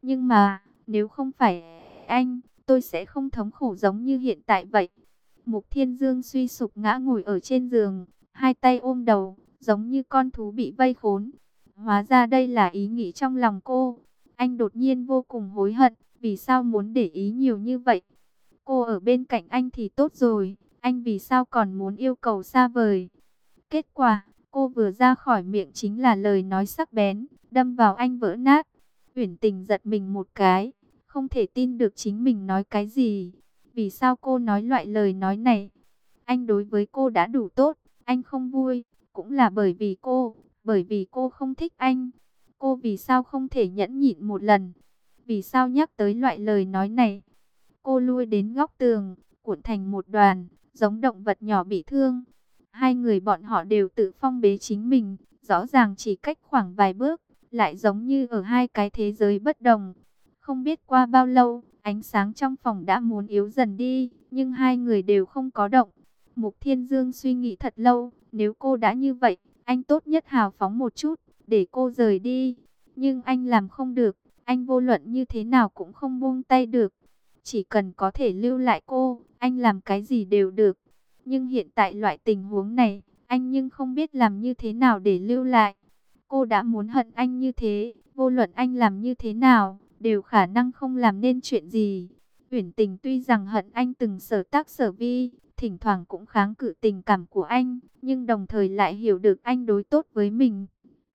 Nhưng mà, nếu không phải anh, tôi sẽ không thống khổ giống như hiện tại vậy. Mục Thiên Dương suy sụp ngã ngồi ở trên giường, hai tay ôm đầu, giống như con thú bị vây khốn. Hóa ra đây là ý nghĩ trong lòng cô. Anh đột nhiên vô cùng hối hận, vì sao muốn để ý nhiều như vậy. Cô ở bên cạnh anh thì tốt rồi, anh vì sao còn muốn yêu cầu xa vời. Kết quả, cô vừa ra khỏi miệng chính là lời nói sắc bén, đâm vào anh vỡ nát. Uyển Tình giật mình một cái, không thể tin được chính mình nói cái gì. Vì sao cô nói loại lời nói này? Anh đối với cô đã đủ tốt, anh không vui, cũng là bởi vì cô không thích anh. Cô vì sao không thể nhẫn nhịn một lần? Vì sao nhắc tới loại lời nói này? Cô lui đến góc tường, cuộn thành một đoàn, giống động vật nhỏ bị thương. Hai người bọn họ đều tự phong bế chính mình, rõ ràng chỉ cách khoảng vài bước, lại giống như ở hai cái thế giới bất đồng. Không biết qua bao lâu, ánh sáng trong phòng đã muốn yếu dần đi, nhưng hai người đều không có động. Mục Thiên Dương suy nghĩ thật lâu, nếu cô đã như vậy, anh tốt nhất hào phóng một chút, để cô rời đi. Nhưng anh làm không được, anh vô luận như thế nào cũng không buông tay được. Chỉ cần có thể lưu lại cô, anh làm cái gì đều được. Nhưng hiện tại loại tình huống này, anh nhưng không biết làm như thế nào để lưu lại. Cô đã muốn hận anh như thế, vô luận anh làm như thế nào, đều khả năng không làm nên chuyện gì. Uyển Tình tuy rằng hận anh từng sở tác sở vi, thỉnh thoảng cũng kháng cự tình cảm của anh, nhưng đồng thời lại hiểu được anh đối tốt với mình.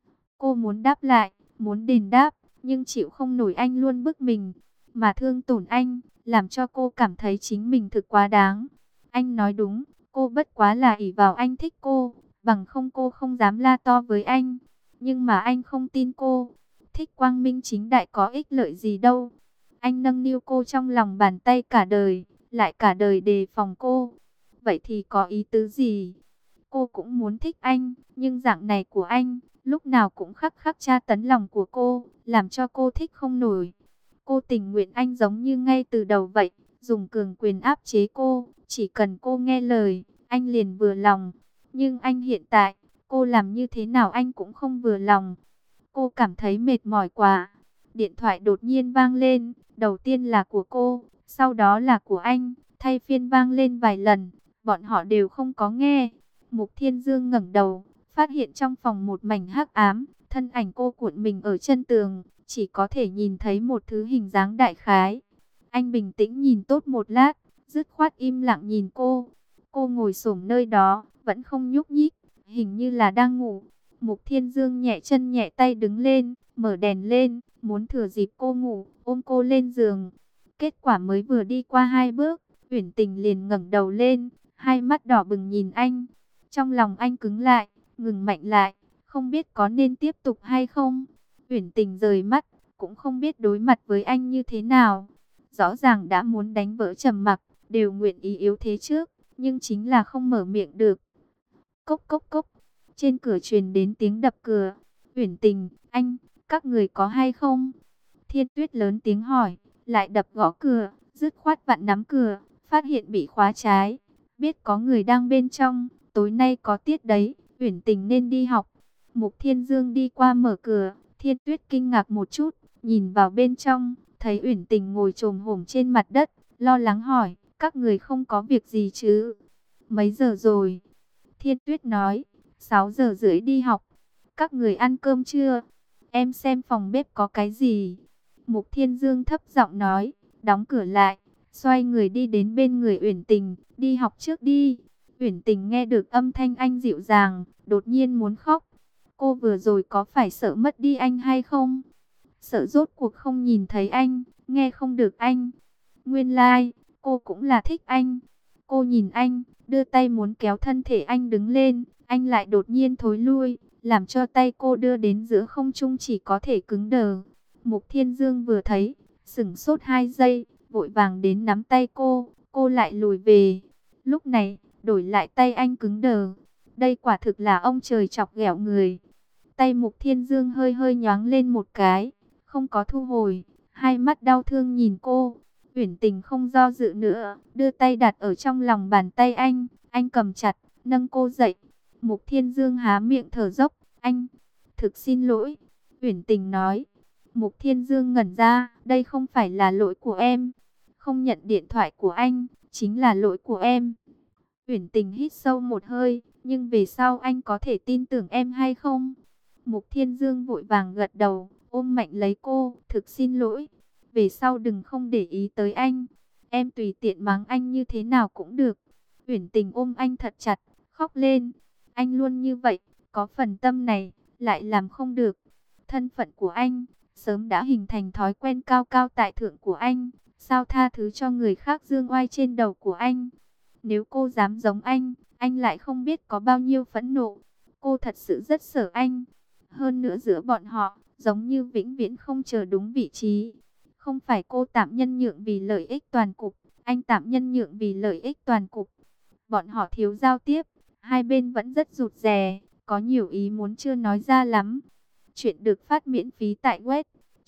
Cô muốn đáp lại, muốn đền đáp, nhưng chịu không nổi anh luôn bức mình, mà thương tổn anh, làm cho cô cảm thấy chính mình thực quá đáng. Anh nói đúng, cô bất quá là ỷ vào anh thích cô, bằng không cô không dám la to với anh. Nhưng mà anh không tin cô, thích quang minh chính đại có ích lợi gì đâu. Anh nâng niu cô trong lòng bàn tay cả đời, lại cả đời đề phòng cô. Vậy thì có ý tứ gì? Cô cũng muốn thích anh, nhưng dạng này của anh, lúc nào cũng khắc khắc tra tấn lòng của cô, làm cho cô thích không nổi. Cô tình nguyện anh giống như ngay từ đầu vậy, dùng cường quyền áp chế cô, chỉ cần cô nghe lời, anh liền vừa lòng. Nhưng anh hiện tại, cô làm như thế nào anh cũng không vừa lòng. Cô cảm thấy mệt mỏi quá. Điện thoại đột nhiên vang lên, đầu tiên là của cô, sau đó là của anh, thay phiên vang lên vài lần, bọn họ đều không có nghe. Mục Thiên Dương ngẩng đầu, phát hiện trong phòng một mảnh hắc ám, thân ảnh cô cuộn mình ở chân tường, chỉ có thể nhìn thấy một thứ hình dáng đại khái. Anh bình tĩnh nhìn tốt một lát, dứt khoát im lặng nhìn cô. Cô ngồi xổm nơi đó, vẫn không nhúc nhích, hình như là đang ngủ. Mục Thiên Dương nhẹ chân nhẹ tay đứng lên, mở đèn lên, muốn thừa dịp cô ngủ, ôm cô lên giường. Kết quả mới vừa đi qua hai bước, Uyển Tình liền ngẩng đầu lên, hai mắt đỏ bừng nhìn anh. Trong lòng anh cứng lại, ngừng mạnh lại, không biết có nên tiếp tục hay không. Uyển Tình rời mắt, cũng không biết đối mặt với anh như thế nào. Rõ ràng đã muốn đánh vỡ trầm mặc, đều nguyện ý yếu thế trước, nhưng chính là không mở miệng được. Cốc cốc cốc, trên cửa truyền đến tiếng đập cửa. Uyển Tình, anh, các người có hay không? Thiên Tuyết lớn tiếng hỏi, lại đập gõ cửa, dứt khoát vặn nắm cửa, phát hiện bị khóa trái. Biết có người đang bên trong, tối nay có tiết đấy, Uyển Tình nên đi học. Mục Thiên Dương đi qua mở cửa, Thiên Tuyết kinh ngạc một chút, nhìn vào bên trong, thấy Uyển Tình ngồi chồm hổm trên mặt đất, lo lắng hỏi, các người không có việc gì chứ? Mấy giờ rồi? Thiên Tuyết nói, 6 giờ rưỡi đi học. Các người ăn cơm chưa? Em xem phòng bếp có cái gì? Mục Thiên Dương thấp giọng nói, đóng cửa lại, xoay người đi đến bên người Uyển Tình, đi học trước đi. Uyển Tình nghe được âm thanh anh dịu dàng, đột nhiên muốn khóc. Cô vừa rồi có phải sợ mất đi anh hay không? Sợ rốt cuộc không nhìn thấy anh, nghe không được anh. Nguyên lai, cô cũng là thích anh. Cô nhìn anh, đưa tay muốn kéo thân thể anh đứng lên, anh lại đột nhiên thối lui, làm cho tay cô đưa đến giữa không trung chỉ có thể cứng đờ. Mục Thiên Dương vừa thấy, sững sốt 2 giây, vội vàng đến nắm tay cô lại lùi về. Lúc này, đổi lại tay anh cứng đờ. Đây quả thực là ông trời chọc ghẹo người. Tay Mục Thiên Dương hơi hơi nhoáng lên một cái, không có thu hồi, hai mắt đau thương nhìn cô. Uyển Tình không do dự nữa, đưa tay đặt ở trong lòng bàn tay anh cầm chặt, nâng cô dậy. Mục Thiên Dương há miệng thở dốc, anh, thực xin lỗi, Uyển Tình nói. Mục Thiên Dương ngẩn ra, đây không phải là lỗi của em. Không nhận điện thoại của anh, chính là lỗi của em. Uyển Tình hít sâu một hơi, nhưng về sau anh có thể tin tưởng em hay không? Mục Thiên Dương vội vàng gật đầu, ôm mạnh lấy cô, thực xin lỗi. Về sau đừng không để ý tới anh. Em tùy tiện mắng anh như thế nào cũng được. Uyển Tình ôm anh thật chặt, khóc lên. Anh luôn như vậy, có phần tâm này, lại làm không được. Thân phận của anh, sớm đã hình thành thói quen cao cao tại thượng của anh. Sao tha thứ cho người khác dương oai trên đầu của anh? Nếu cô dám giống anh lại không biết có bao nhiêu phẫn nộ. Cô thật sự rất sợ anh. Hơn nữa giữa bọn họ, giống như vĩnh viễn không chờ đúng vị trí. Không phải cô tạm nhân nhượng vì lợi ích toàn cục, anh tạm nhân nhượng vì lợi ích toàn cục. Bọn họ thiếu giao tiếp, hai bên vẫn rất rụt rè, có nhiều ý muốn chưa nói ra lắm. Chuyện được phát miễn phí tại web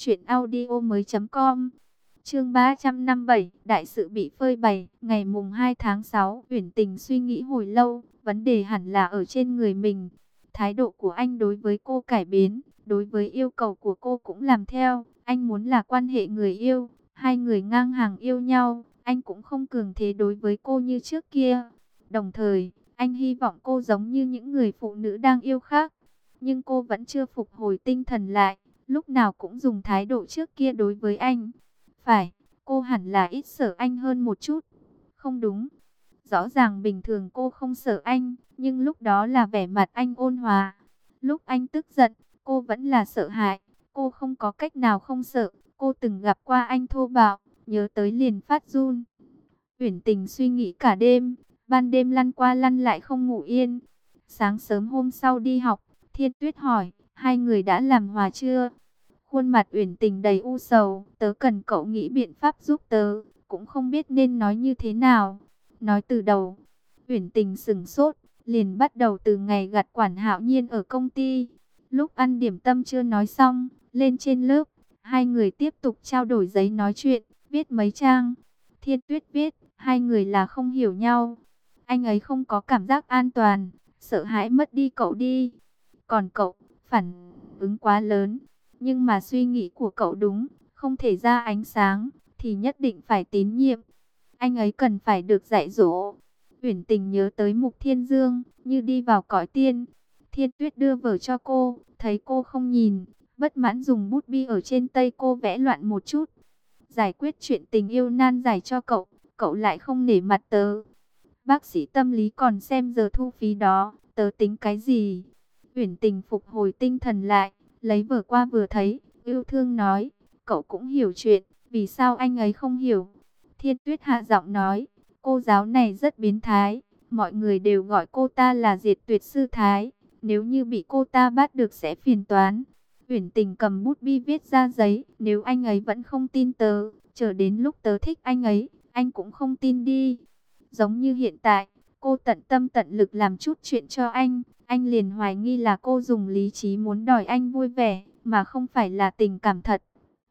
truyệnaudiomoi.com. Chương 357, đại sự bị phơi bày. Ngày mùng 2 tháng 6, Uyển Tình suy nghĩ hồi lâu, vấn đề hẳn là ở trên người mình. Thái độ của anh đối với cô cải biến, đối với yêu cầu của cô cũng làm theo. Anh muốn là quan hệ người yêu, hai người ngang hàng yêu nhau. Anh cũng không cường thế đối với cô như trước kia. Đồng thời, anh hy vọng cô giống như những người phụ nữ đang yêu khác. Nhưng cô vẫn chưa phục hồi tinh thần lại, lúc nào cũng dùng thái độ trước kia đối với anh. Phải, cô hẳn là ít sợ anh hơn một chút. Không đúng. Rõ ràng bình thường cô không sợ anh, nhưng lúc đó là vẻ mặt anh ôn hòa. Lúc anh tức giận, cô vẫn là sợ hãi. Cô không có cách nào không sợ. Cô từng gặp qua anh thô bạo, nhớ tới liền phát run. Uyển Tình suy nghĩ cả đêm, ban đêm lăn qua lăn lại không ngủ yên. Sáng sớm hôm sau đi học, Thiên Tuyết hỏi, hai người đã làm hòa chưa? Khuôn mặt Uyển Tình đầy u sầu, tớ cần cậu nghĩ biện pháp giúp tớ, cũng không biết nên nói như thế nào. Nói từ đầu, Uyển Tình sững sốt, liền bắt đầu từ ngày gặt quản Hạo Nhiên ở công ty. Lúc ăn điểm tâm chưa nói xong, lên trên lớp, hai người tiếp tục trao đổi giấy nói chuyện, viết mấy trang. Thiên Tuyết viết, hai người là không hiểu nhau. Anh ấy không có cảm giác an toàn, sợ hãi mất đi cậu đi. Còn cậu, phản ứng quá lớn. Nhưng mà suy nghĩ của cậu đúng, không thể ra ánh sáng, thì nhất định phải tín nhiệm. Anh ấy cần phải được dạy dỗ. Uyển Tình nhớ tới Mục Thiên Dương, như đi vào cõi tiên. Thiên Tuyết đưa vở cho cô, thấy cô không nhìn, bất mãn dùng bút bi ở trên tay cô vẽ loạn một chút. Giải quyết chuyện tình yêu nan giải cho cậu, cậu lại không nể mặt tớ. Bác sĩ tâm lý còn xem giờ thu phí đó, tớ tính cái gì? Uyển Tình phục hồi tinh thần lại, lấy vở qua vừa thấy, yêu thương nói, cậu cũng hiểu chuyện, vì sao anh ấy không hiểu? Thiên Tuyết hạ giọng nói, cô giáo này rất biến thái, mọi người đều gọi cô ta là Diệt Tuyệt Sư Thái, nếu như bị cô ta bắt được sẽ phiền toán. Uyển Tình cầm bút bi viết ra giấy, nếu anh ấy vẫn không tin tớ, chờ đến lúc tớ thích anh ấy, anh cũng không tin đi. Giống như hiện tại, cô tận tâm tận lực làm chút chuyện cho anh liền hoài nghi là cô dùng lý trí muốn đòi anh vui vẻ, mà không phải là tình cảm thật.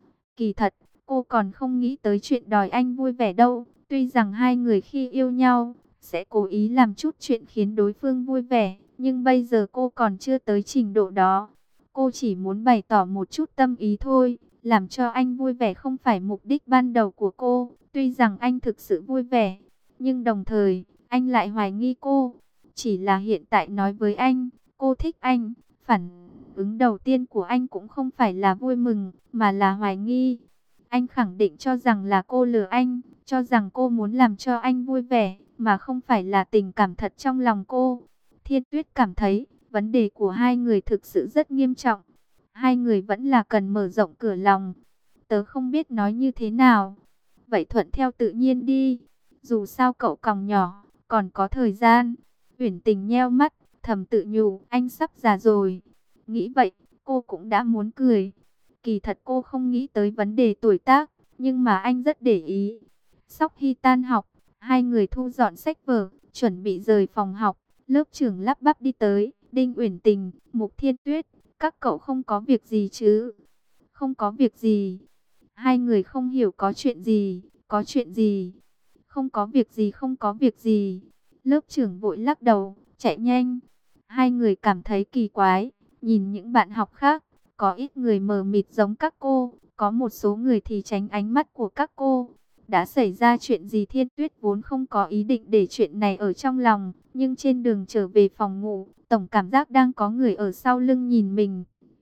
Kỳ thật, cô còn không nghĩ tới chuyện đòi anh vui vẻ đâu, tuy rằng hai người khi yêu nhau, sẽ cố ý làm chút chuyện khiến đối phương vui vẻ, nhưng bây giờ cô còn chưa tới trình độ đó. Cô chỉ muốn bày tỏ một chút tâm ý thôi, làm cho anh vui vẻ không phải mục đích ban đầu của cô, tuy rằng anh thực sự vui vẻ, nhưng đồng thời, anh lại hoài nghi cô. Chỉ là hiện tại nói với anh, cô thích anh, phản ứng đầu tiên của anh cũng không phải là vui mừng, mà là hoài nghi. Anh khẳng định cho rằng là cô lừa anh, cho rằng cô muốn làm cho anh vui vẻ, mà không phải là tình cảm thật trong lòng cô. Thiên Tuyết cảm thấy, vấn đề của hai người thực sự rất nghiêm trọng. Hai người vẫn là cần mở rộng cửa lòng. Tớ không biết nói như thế nào. Vậy thuận theo tự nhiên đi. Dù sao cậu còn nhỏ, còn có thời gian. Uyển Tình nheo mắt, thầm tự nhủ, anh sắp già rồi. Nghĩ vậy, cô cũng đã muốn cười. Kỳ thật cô không nghĩ tới vấn đề tuổi tác, nhưng mà anh rất để ý. Sau khi tan học, hai người thu dọn sách vở, chuẩn bị rời phòng học. Lớp trưởng lắp bắp đi tới, Đinh Uyển Tình, Mục Thiên Tuyết, các cậu không có việc gì chứ? Không có việc gì. Hai người không hiểu có chuyện gì, có chuyện gì? Không có việc gì, không có việc gì. Lớp trưởng vội lắc đầu, chạy nhanh. Hai người cảm thấy kỳ quái, nhìn những bạn học khác, Có ít người mờ mịt giống các cô, có một số người thì tránh ánh mắt của các cô. Đã xảy ra chuyện gì Thiên Tuyết vốn không có ý định để chuyện này ở trong lòng, nhưng trên đường trở về phòng ngủ, tổng cảm giác đang có người ở sau lưng nhìn mình.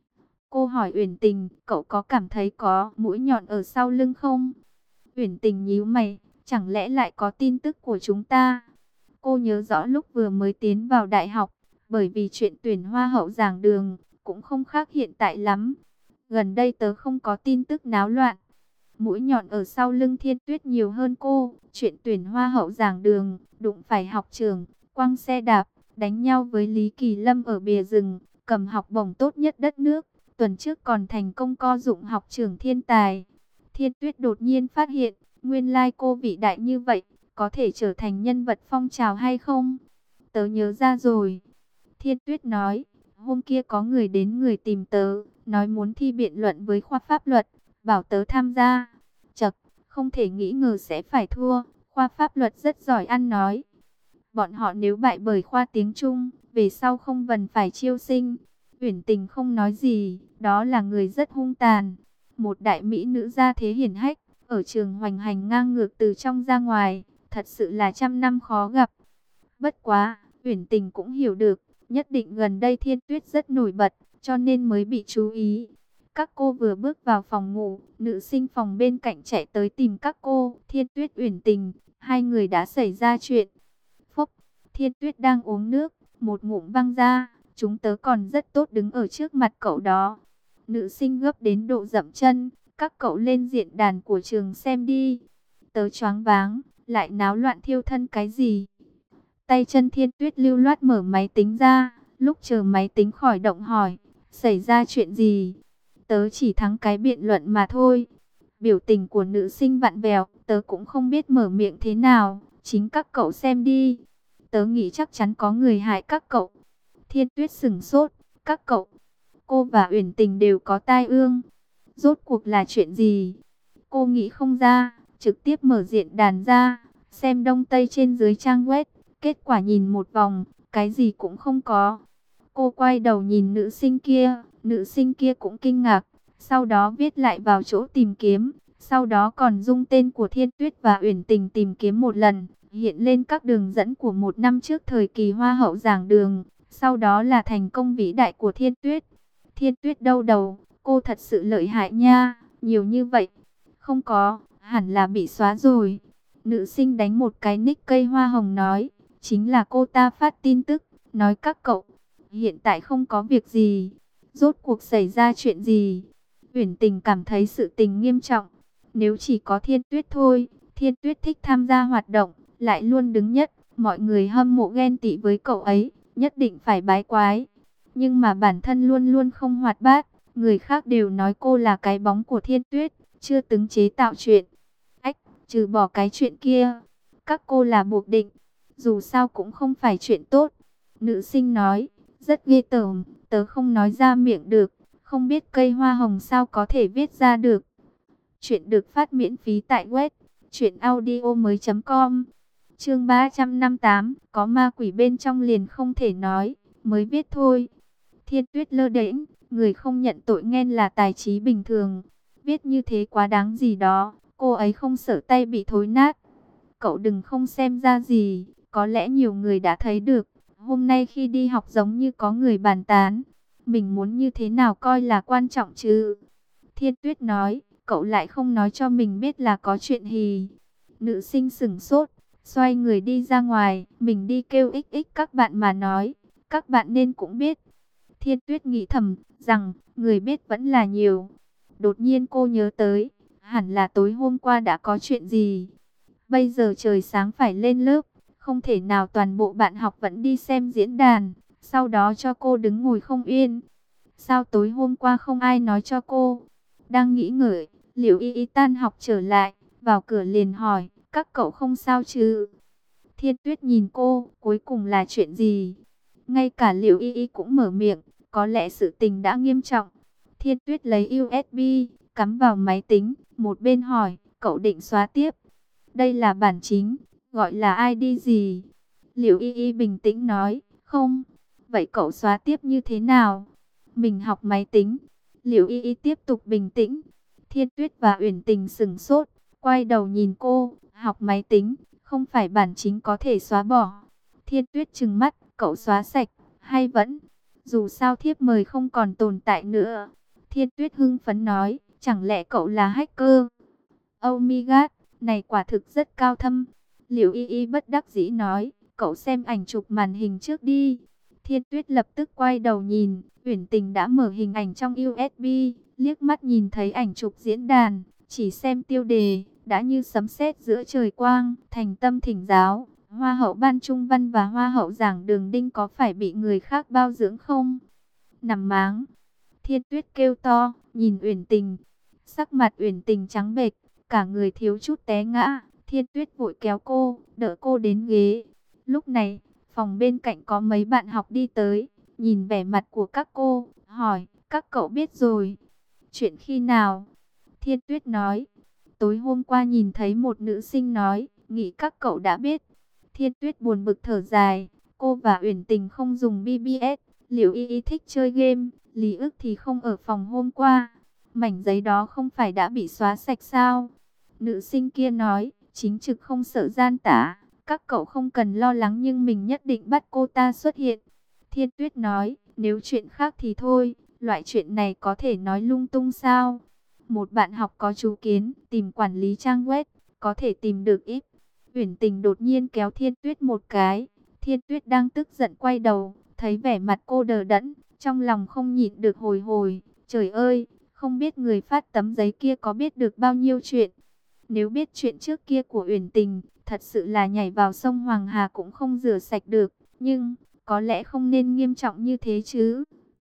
Cô hỏi Uyển Tình, cậu có cảm thấy có mũi nhọn ở sau lưng không? Uyển Tình nhíu mày, chẳng lẽ lại có tin tức của chúng ta? Cô nhớ rõ lúc vừa mới tiến vào đại học, bởi vì chuyện tuyển hoa hậu giảng đường, cũng không khác hiện tại lắm. Gần đây tớ không có tin tức náo loạn. Mũi nhọn ở sau lưng Thiên Tuyết nhiều hơn cô. Chuyện tuyển hoa hậu giảng đường, đụng phải học trường, quăng xe đạp, đánh nhau với Lý Kỳ Lâm ở bìa rừng, cầm học bổng tốt nhất đất nước. Tuần trước còn thành công co dụng học trưởng thiên tài. Thiên Tuyết đột nhiên phát hiện, nguyên lai cô vĩ đại như vậy, có thể trở thành nhân vật phong trào hay không? Tớ nhớ ra rồi. Thiên Tuyết nói, hôm kia có người đến người tìm tớ, nói muốn thi biện luận với khoa pháp luật, bảo tớ tham gia. Chậc, không thể nghĩ ngờ sẽ phải thua, khoa pháp luật rất giỏi ăn nói. Bọn họ nếu bại bởi khoa tiếng Trung, về sau không cần phải chiêu sinh. Uyển Tình không nói gì, đó là người rất hung tàn. Một đại mỹ nữ gia thế hiển hách, ở trường hoành hành ngang ngược từ trong ra ngoài, thật sự là trăm năm khó gặp. Bất quá, Uyển Tình cũng hiểu được, nhất định gần đây Thiên Tuyết rất nổi bật, cho nên mới bị chú ý. Các cô vừa bước vào phòng ngủ, nữ sinh phòng bên cạnh chạy tới tìm các cô, Thiên Tuyết Uyển Tình, hai người đã xảy ra chuyện. Phúc, Thiên Tuyết đang uống nước, một ngụm văng ra, chúng tớ còn rất tốt đứng ở trước mặt cậu đó. Nữ sinh gấp đến độ dậm chân, các cậu lên diễn đàn của trường xem đi. Tớ choáng váng, lại náo loạn thiêu thân cái gì? Tay chân Thiên Tuyết lưu loát mở máy tính ra, lúc chờ máy tính khỏi động hỏi, xảy ra chuyện gì? Tớ chỉ thắng cái biện luận mà thôi. Biểu tình của nữ sinh vặn vẹo, tớ cũng không biết mở miệng thế nào, chính các cậu xem đi. Tớ nghĩ chắc chắn có người hại các cậu. Thiên Tuyết sửng sốt, các cậu, cô và Uyển Tình đều có tai ương. Rốt cuộc là chuyện gì? Cô nghĩ không ra, trực tiếp mở diễn đàn ra, xem đông tây trên dưới trang web. Kết quả nhìn một vòng, cái gì cũng không có. Cô quay đầu nhìn nữ sinh kia cũng kinh ngạc. Sau đó viết lại vào chỗ tìm kiếm. Sau đó còn dung tên của Thiên Tuyết và Uyển Tình tìm kiếm một lần. Hiện lên các đường dẫn của một năm trước thời kỳ hoa hậu giảng đường. Sau đó là thành công vĩ đại của Thiên Tuyết. Thiên Tuyết đau đầu, cô thật sự lợi hại nha, nhiều như vậy. Không có, hẳn là bị xóa rồi. Nữ sinh đánh một cái nick cây hoa hồng nói. Chính là cô ta phát tin tức, nói các cậu, hiện tại không có việc gì. Rốt cuộc xảy ra chuyện gì? Uyển Tình cảm thấy sự tình nghiêm trọng. Nếu chỉ có Thiên Tuyết thôi, Thiên Tuyết thích tham gia hoạt động, lại luôn đứng nhất. Mọi người hâm mộ ghen tị với cậu ấy, nhất định phải bái quái. Nhưng mà bản thân luôn luôn không hoạt bát. Người khác đều nói cô là cái bóng của Thiên Tuyết, chưa từng chế tạo chuyện. Ách, trừ bỏ cái chuyện kia, các cô là buộc định. Dù sao cũng không phải chuyện tốt. Nữ sinh nói, rất ghê tởm, tớ không nói ra miệng được. Không biết cây hoa hồng sao có thể viết ra được. Chuyện được phát miễn phí tại web truyệnaudiomoi.com. Chương 358, có ma quỷ bên trong liền không thể nói, mới viết thôi. Thiên Tuyết lơ đễnh, người không nhận tội ghen là tài trí bình thường. Viết như thế quá đáng gì đó, cô ấy không sợ tay bị thối nát. Cậu đừng không xem ra gì, có lẽ nhiều người đã thấy được. Hôm nay khi đi học giống như có người bàn tán. Mình muốn như thế nào coi là quan trọng chứ? Thiên Tuyết nói, cậu lại không nói cho mình biết là có chuyện gì. Nữ sinh sửng sốt, xoay người đi ra ngoài. Mình đi kêu XX các bạn mà nói, các bạn nên cũng biết. Thiên Tuyết nghĩ thầm rằng người biết vẫn là nhiều. Đột nhiên cô nhớ tới, hẳn là tối hôm qua đã có chuyện gì. Bây giờ trời sáng phải lên lớp, không thể nào toàn bộ bạn học vẫn đi xem diễn đàn, sau đó cho cô đứng ngồi không yên. Sao tối hôm qua không ai nói cho cô? Đang nghĩ ngợi, Liễu Y Y tan học trở lại, vào cửa liền hỏi, các cậu không sao chứ? Thiên Tuyết nhìn cô, cuối cùng là chuyện gì? Ngay cả Liễu Y Y cũng mở miệng, có lẽ sự tình đã nghiêm trọng. Thiên Tuyết lấy USB, cắm vào máy tính, một bên hỏi, cậu định xóa tiếp? Đây là bản chính, gọi là ID gì? Liễu Y Y bình tĩnh nói, không. Vậy cậu xóa tiếp như thế nào? Mình học máy tính. Liễu Y Y tiếp tục bình tĩnh. Thiên Tuyết và Uyển Tình sững sốt, quay đầu nhìn cô, học máy tính, không phải bản chính có thể xóa bỏ. Thiên Tuyết trừng mắt, cậu xóa sạch, hay vẫn, dù sao thiếp mời không còn tồn tại nữa. Thiên Tuyết hưng phấn nói, chẳng lẽ cậu là hacker? Oh my god, này quả thực rất cao thâm. Liễu Y Y bất đắc dĩ nói, cậu xem ảnh chụp màn hình trước đi. Thiên Tuyết lập tức quay đầu nhìn, Uyển Tình đã mở hình ảnh trong USB, liếc mắt nhìn thấy ảnh chụp diễn đàn, chỉ xem tiêu đề, đã như sấm sét giữa trời quang, thành tâm thỉnh giáo. Hoa hậu ban trung văn và hoa hậu giảng đường đinh có phải bị người khác bao dưỡng không? Nằm máng. Thiên Tuyết kêu to, nhìn Uyển Tình. Sắc mặt Uyển Tình trắng bệch, cả người thiếu chút té ngã. Thiên Tuyết vội kéo cô, đỡ cô đến ghế. Lúc này, phòng bên cạnh có mấy bạn học đi tới, nhìn vẻ mặt của các cô, hỏi, các cậu biết rồi. Chuyện khi nào? Thiên Tuyết nói, tối hôm qua nhìn thấy một nữ sinh nói, nghĩ các cậu đã biết. Thiên Tuyết buồn bực thở dài, cô và Uyển Tình không dùng BBS, Liễu Y Y thích chơi game, Lý Ức thì không ở phòng hôm qua. Mảnh giấy đó không phải đã bị xóa sạch sao? Nữ sinh kia nói, chính trực không sợ gian tả, các cậu không cần lo lắng nhưng mình nhất định bắt cô ta xuất hiện. Thiên Tuyết nói, nếu chuyện khác thì thôi, loại chuyện này có thể nói lung tung sao? Một bạn học có chú kiến, tìm quản lý trang web, có thể tìm được ít. Uyển Tình đột nhiên kéo Thiên Tuyết một cái. Thiên Tuyết đang tức giận quay đầu, thấy vẻ mặt cô đờ đẫn, trong lòng không nhịn được hồi hồi. Trời ơi, không biết người phát tấm giấy kia có biết được bao nhiêu chuyện. Nếu biết chuyện trước kia của Uyển Tình, thật sự là nhảy vào sông Hoàng Hà cũng không rửa sạch được. Nhưng, có lẽ không nên nghiêm trọng như thế chứ.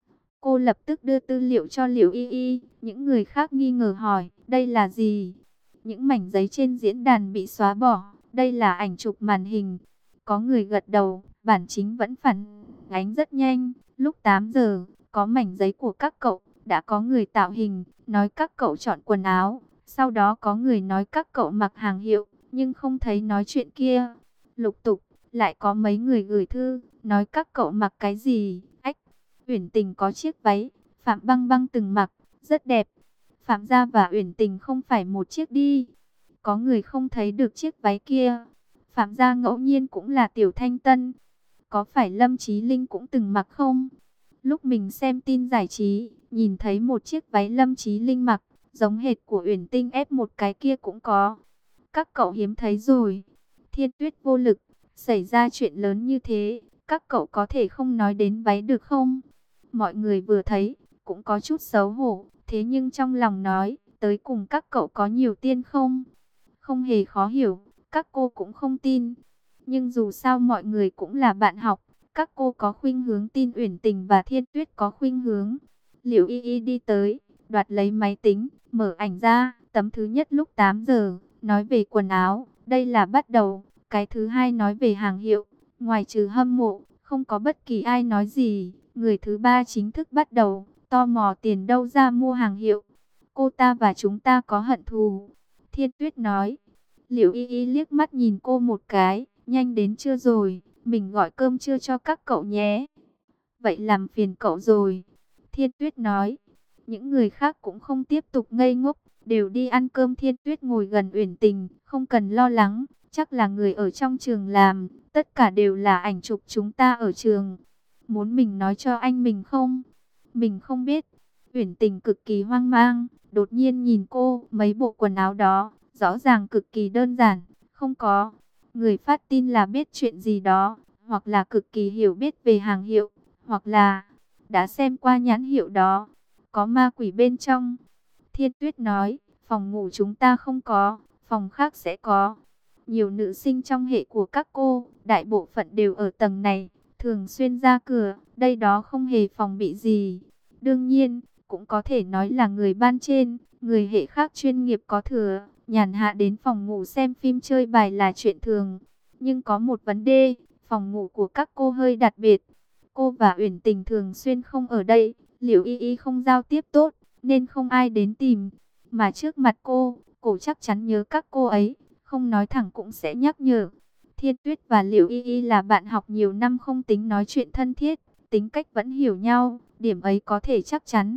Cô lập tức đưa tư liệu cho Liễu Y Y. Những người khác nghi ngờ hỏi, đây là gì? Những mảnh giấy trên diễn đàn bị xóa bỏ. Đây là ảnh chụp màn hình. Có người gật đầu, bản chính vẫn phản ánh rất nhanh. Lúc 8 giờ, có mảnh giấy của các cậu. Đã có người tạo hình, nói các cậu chọn quần áo. Sau đó có người nói các cậu mặc hàng hiệu, nhưng không thấy nói chuyện kia. Lục tục, lại có mấy người gửi thư, nói các cậu mặc cái gì. Ách, Uyển Tình có chiếc váy, Phạm Băng Băng từng mặc, rất đẹp. Phạm Gia và Uyển Tình không phải một chiếc đi. Có người không thấy được chiếc váy kia. Phạm Gia ngẫu nhiên cũng là Tiểu Thanh Tân. Có phải Lâm Chí Linh cũng từng mặc không? Lúc mình xem tin giải trí, nhìn thấy một chiếc váy Lâm Chí Linh mặc, giống hệt của Uyển Tinh ép một cái kia cũng có. Các cậu hiếm thấy rồi. Thiên Tuyết vô lực, xảy ra chuyện lớn như thế, các cậu có thể không nói đến váy được không? Mọi người vừa thấy, cũng có chút xấu hổ, thế nhưng trong lòng nói, tới cùng các cậu có nhiều tiền không? Không hề khó hiểu, các cô cũng không tin. Nhưng dù sao mọi người cũng là bạn học, các cô có khuynh hướng tin Uyển Tình và Thiên Tuyết có khuynh hướng. Liễu Y Y đi tới, đoạt lấy máy tính, mở ảnh ra, tấm thứ nhất lúc 8 giờ, nói về quần áo, đây là bắt đầu. Cái thứ hai nói về hàng hiệu, ngoài trừ hâm mộ, không có bất kỳ ai nói gì. Người thứ ba chính thức bắt đầu, tò mò tiền đâu ra mua hàng hiệu. Cô ta và chúng ta có hận thù. Thiên Tuyết nói. Liễu Y Y liếc mắt nhìn cô một cái, nhanh đến chưa rồi, mình gọi cơm trưa cho các cậu nhé. Vậy làm phiền cậu rồi. Thiên Tuyết nói. Những người khác cũng không tiếp tục ngây ngốc, đều đi ăn cơm. Thiên Tuyết ngồi gần Uyển Tình, không cần lo lắng, chắc là người ở trong trường làm, tất cả đều là ảnh chụp chúng ta ở trường. Muốn mình nói cho anh mình không? Mình không biết. Uyển Tình cực kỳ hoang mang, đột nhiên nhìn cô, mấy bộ quần áo đó, rõ ràng cực kỳ đơn giản, không có. Người phát tin là biết chuyện gì đó, hoặc là cực kỳ hiểu biết về hàng hiệu, hoặc là đã xem qua nhãn hiệu đó, có ma quỷ bên trong. Thiên Tuyết nói, phòng ngủ chúng ta không có, phòng khác sẽ có. Nhiều nữ sinh trong hệ của các cô, đại bộ phận đều ở tầng này, thường xuyên ra cửa, đây đó không hề phòng bị gì. Đương nhiên, cũng có thể nói là người ban trên, người hệ khác chuyên nghiệp có thừa, nhàn hạ đến phòng ngủ xem phim chơi bài là chuyện thường. Nhưng có một vấn đề, phòng ngủ của các cô hơi đặc biệt. Cô và Uyển Tình thường xuyên không ở đây, Liễu Y Y không giao tiếp tốt, nên không ai đến tìm. Mà trước mặt cô chắc chắn nhớ các cô ấy, không nói thẳng cũng sẽ nhắc nhở. Thiên Tuyết và Liễu Y Y là bạn học nhiều năm, không tính nói chuyện thân thiết, tính cách vẫn hiểu nhau, điểm ấy có thể chắc chắn.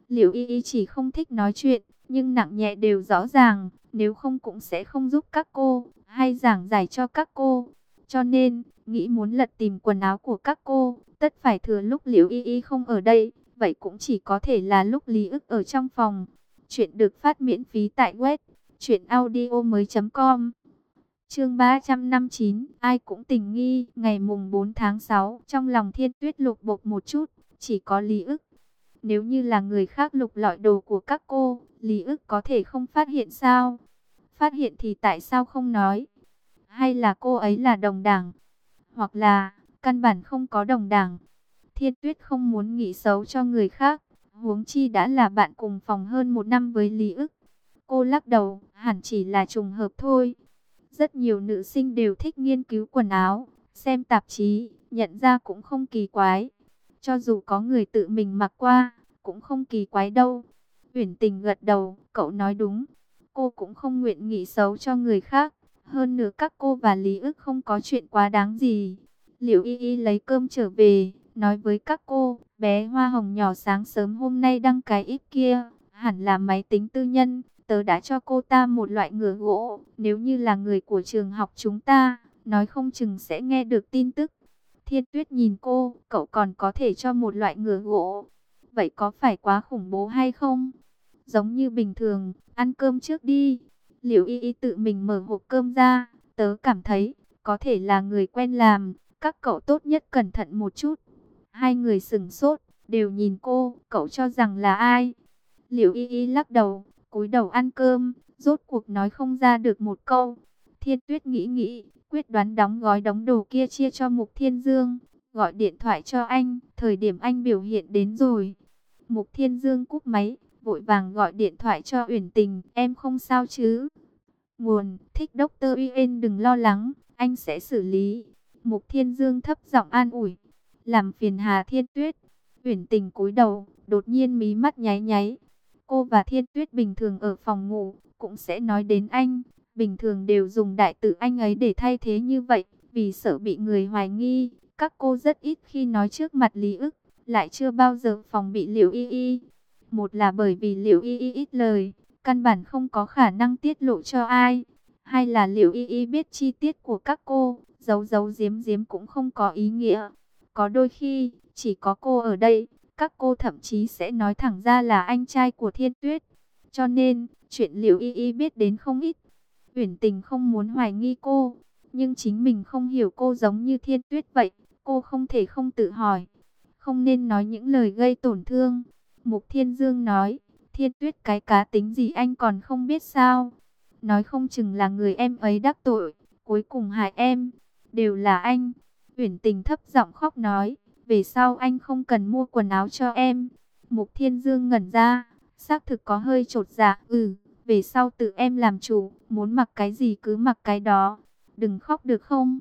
Liễu Y Y chỉ không thích nói chuyện, nhưng nặng nhẹ đều rõ ràng, nếu không cũng sẽ không giúp các cô, hay giảng giải cho các cô. Cho nên, nghĩ muốn lật tìm quần áo của các cô, tất phải thừa lúc Liễu Y Y không ở đây, vậy cũng chỉ có thể là lúc Lý Ức ở trong phòng. Chuyện được phát miễn phí tại web truyệnaudiomoi.com. Chương 359, ai cũng tình nghi. Ngày mùng 4 tháng 6, trong lòng Thiên Tuyết lục bục một chút, chỉ có Lý Ức. Nếu như là người khác lục lọi đồ của các cô, Lý Ức có thể không phát hiện sao? Phát hiện thì tại sao không nói? Hay là cô ấy là đồng đảng? Hoặc là, căn bản không có đồng đảng? Thiên Tuyết không muốn nghĩ xấu cho người khác, huống chi đã là bạn cùng phòng hơn 1 năm với Lý Ức. Cô lắc đầu, hẳn chỉ là trùng hợp thôi. Rất nhiều nữ sinh đều thích nghiên cứu quần áo, xem tạp chí, nhận ra cũng không kỳ quái. Cho dù có người tự mình mặc qua, cũng không kỳ quái đâu. Uyển Tình gật đầu, cậu nói đúng. Cô cũng không nguyện nghĩ xấu cho người khác. Hơn nữa các cô và Lý Ức không có chuyện quá đáng gì. Liễu Y Y lấy cơm trở về, nói với các cô, bé hoa hồng nhỏ sáng sớm hôm nay đăng cái ít kia, hẳn là máy tính tư nhân. Tớ đã cho cô ta một loại ngựa gỗ, nếu như là người của trường học chúng ta, nói không chừng sẽ nghe được tin tức. Thiên Tuyết nhìn cô, cậu còn có thể cho một loại ngựa gỗ. Vậy có phải quá khủng bố hay không? Giống như bình thường, ăn cơm trước đi. Liễu Y Y tự mình mở hộp cơm ra, tớ cảm thấy, có thể là người quen làm, các cậu tốt nhất cẩn thận một chút. Hai người sững sốt, đều nhìn cô, cậu cho rằng là ai? Liễu Y Y lắc đầu, cúi đầu ăn cơm, rốt cuộc nói không ra được một câu. Thiên Tuyết nghĩ nghĩ, quyết đoán đóng gói đống đồ kia chia cho Mục Thiên Dương, gọi điện thoại cho anh, thời điểm anh biểu hiện đến rồi. Mục Thiên Dương cúp máy, vội vàng gọi điện thoại cho Uyển Tình, em không sao chứ? Nguồn, thích Dr. Uyên đừng lo lắng, anh sẽ xử lý. Mục Thiên Dương thấp giọng an ủi, làm phiền Hà Thiên Tuyết. Uyển Tình cúi đầu, đột nhiên mí mắt nháy nháy. Cô và Thiên Tuyết bình thường ở phòng ngủ, cũng sẽ nói đến anh. Bình thường đều dùng đại từ anh ấy để thay thế như vậy, vì sợ bị người hoài nghi. Các cô rất ít khi nói trước mặt Lý Ức, lại chưa bao giờ phòng bị Liễu Y Y. Một là bởi vì Liễu Y Y ít lời, căn bản không có khả năng tiết lộ cho ai. Hai là Liễu Y Y biết chi tiết của các cô, giấu giấu giếm giếm cũng không có ý nghĩa. Có đôi khi, chỉ có cô ở đây, các cô thậm chí sẽ nói thẳng ra là anh trai của Thiên Tuyết. Cho nên, chuyện Liễu Y Y biết đến không ít. Uyển Tình không muốn hoài nghi cô, nhưng chính mình không hiểu cô giống như Thiên Tuyết vậy. Cô không thể không tự hỏi, không nên nói những lời gây tổn thương. Mục Thiên Dương nói, Thiên Tuyết cái cá tính gì anh còn không biết sao? Nói không chừng là người em ấy đắc tội, cuối cùng hại em. Đều là anh. Uyển Tình thấp giọng khóc nói, về sau anh không cần mua quần áo cho em. Mục Thiên Dương ngẩn ra, xác thực có hơi chột dạ. Về sau tự em làm chủ, muốn mặc cái gì cứ mặc cái đó. Đừng khóc được không?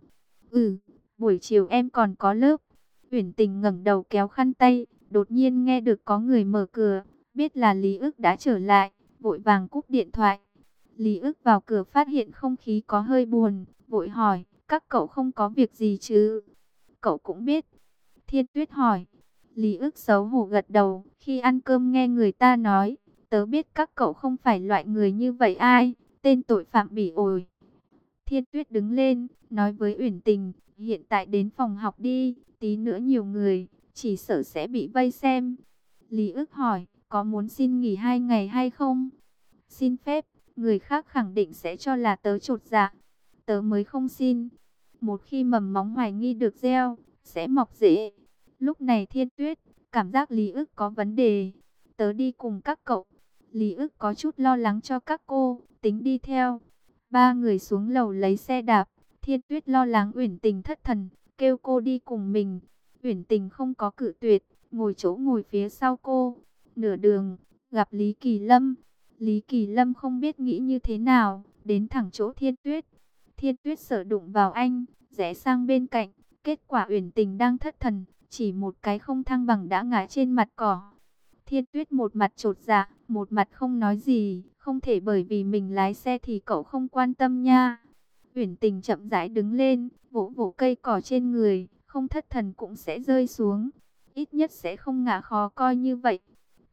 Buổi chiều em còn có lớp. Uyển Tình ngẩng đầu kéo khăn tay, đột nhiên nghe được có người mở cửa, biết là Lý Ức đã trở lại, vội vàng cúp điện thoại. Lý Ức vào cửa phát hiện không khí có hơi buồn, vội hỏi, các cậu không có việc gì chứ? Cậu cũng biết. Thiên Tuyết hỏi. Lý Ức xấu hổ gật đầu, khi ăn cơm nghe người ta nói, tớ biết các cậu không phải loại người như vậy ai, tên tội phạm bỉ ổi. Thiên Tuyết đứng lên, nói với Uyển Tình, hiện tại đến phòng học đi, tí nữa nhiều người, chỉ sợ sẽ bị vây xem. Lý Ức hỏi, có muốn xin nghỉ 2 ngày hay không? Xin phép, người khác khẳng định sẽ cho là tớ chột dạ. Tớ mới không xin. Một khi mầm móng hoài nghi được gieo, sẽ mọc rễ. Lúc này Thiên Tuyết, cảm giác Lý Ức có vấn đề. Tớ đi cùng các cậu. Lý Ức có chút lo lắng cho các cô, tính đi theo. Ba người xuống lầu lấy xe đạp. Thiên Tuyết lo lắng Uyển Tình thất thần, kêu cô đi cùng mình. Uyển Tình không có cự tuyệt, ngồi chỗ ngồi phía sau cô. Nửa đường, gặp Lý Kỳ Lâm. Lý Kỳ Lâm không biết nghĩ như thế nào, đến thẳng chỗ Thiên Tuyết. Thiên Tuyết sợ đụng vào anh, rẽ sang bên cạnh. Kết quả Uyển Tình đang thất thần, chỉ một cái không thăng bằng đã ngã trên mặt cỏ. Thiên Tuyết một mặt chột dạ, một mặt không nói gì, không thể bởi vì mình lái xe thì cậu không quan tâm nha. Uyển Tình chậm rãi đứng lên, vỗ vỗ cây cỏ trên người, không thất thần cũng sẽ rơi xuống, ít nhất sẽ không ngã khó coi như vậy.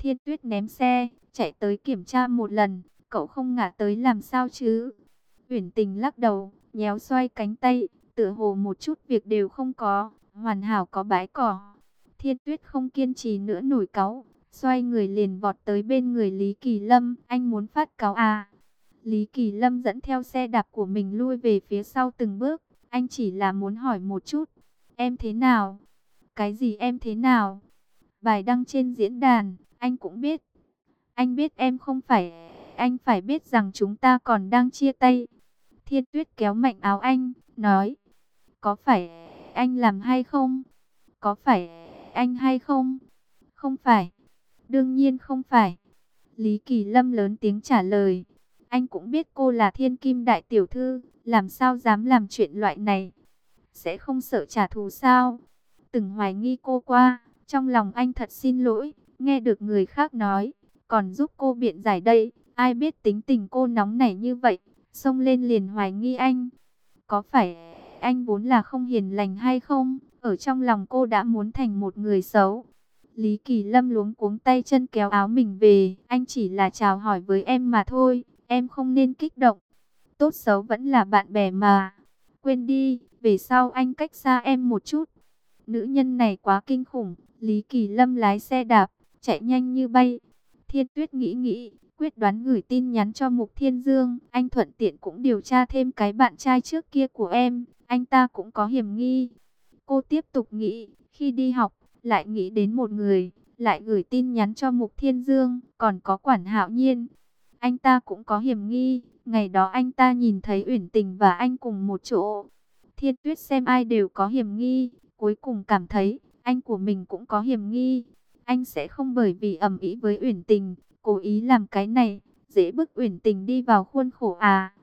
Thiên Tuyết ném xe, chạy tới kiểm tra một lần, cậu không ngả tới làm sao chứ? Uyển Tình lắc đầu, nhéo xoay cánh tay, tựa hồ một chút việc đều không có, hoàn hảo có bãi cỏ. Thiên Tuyết không kiên trì nữa nổi cáu, xoay người liền vọt tới bên người Lý Kỳ Lâm, anh muốn phát cáu à? Lý Kỳ Lâm dẫn theo xe đạp của mình lui về phía sau từng bước, anh chỉ là muốn hỏi một chút, em thế nào? Cái gì em thế nào? Bài đăng trên diễn đàn, anh cũng biết. Anh biết em không phải, anh phải biết rằng chúng ta còn đang chia tay. Thiên Tuyết kéo mạnh áo anh, nói, có phải anh làm hay không? Có phải anh hay không? Không phải, đương nhiên không phải. Lý Kỳ Lâm lớn tiếng trả lời, anh cũng biết cô là thiên kim đại tiểu thư, làm sao dám làm chuyện loại này? Sẽ không sợ trả thù sao? Từng hoài nghi cô qua, trong lòng anh thật xin lỗi, nghe được người khác nói, còn giúp cô biện giải đây, ai biết tính tình cô nóng nảy như vậy, xông lên liền hoài nghi anh. Có phải anh vốn là không hiền lành hay không? Ở trong lòng cô đã muốn thành một người xấu. Lý Kỳ Lâm luống cuống tay chân kéo áo mình về, anh chỉ là chào hỏi với em mà thôi, em không nên kích động. Tốt xấu vẫn là bạn bè mà. Quên đi, về sau anh cách xa em một chút. Nữ nhân này quá kinh khủng. Lý Kỳ Lâm lái xe đạp, chạy nhanh như bay. Thiên Tuyết nghĩ, quyết đoán gửi tin nhắn cho Mục Thiên Dương. Anh thuận tiện cũng điều tra thêm cái bạn trai trước kia của em. Anh ta cũng có hiểm nghi. Cô tiếp tục nghĩ, khi đi học, lại nghĩ đến một người, lại gửi tin nhắn cho Mục Thiên Dương, còn có Quản Hạo Nhiên. Anh ta cũng có hiểm nghi, ngày đó anh ta nhìn thấy Uyển Tình và anh cùng một chỗ. Thiên Tuyết xem ai đều có hiểm nghi, cuối cùng cảm thấy anh của mình cũng có hiểm nghi. Anh sẽ không bởi vì ầm ĩ với Uyển Tình, cố ý làm cái này, dễ bức Uyển Tình đi vào khuôn khổ à.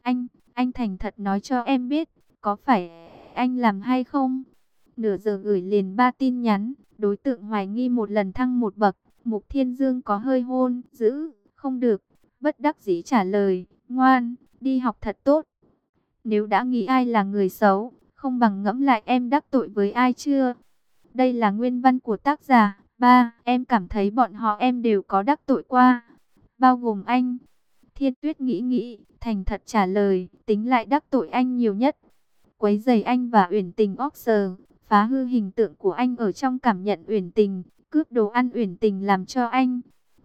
Anh thành thật nói cho em biết, có phải anh làm hay không? Nửa giờ gửi liền 3 tin nhắn, đối tượng hoài nghi một lần thăng một bậc. Mục Thiên Dương có hơi hôn dữ, không được, bất đắc dĩ trả lời, ngoan, đi học thật tốt. Nếu đã nghĩ ai là người xấu, không bằng ngẫm lại em đắc tội với ai chưa. Đây là nguyên văn của tác giả. Ba, em cảm thấy bọn họ em đều có đắc tội qua, bao gồm anh. Thiên Tuyết nghĩ, thành thật trả lời, tính lại đắc tội anh nhiều nhất. Quấy rầy anh và Uyển Tình Oxer, phá hư hình tượng của anh ở trong cảm nhận Uyển Tình, cướp đồ ăn Uyển Tình làm cho anh.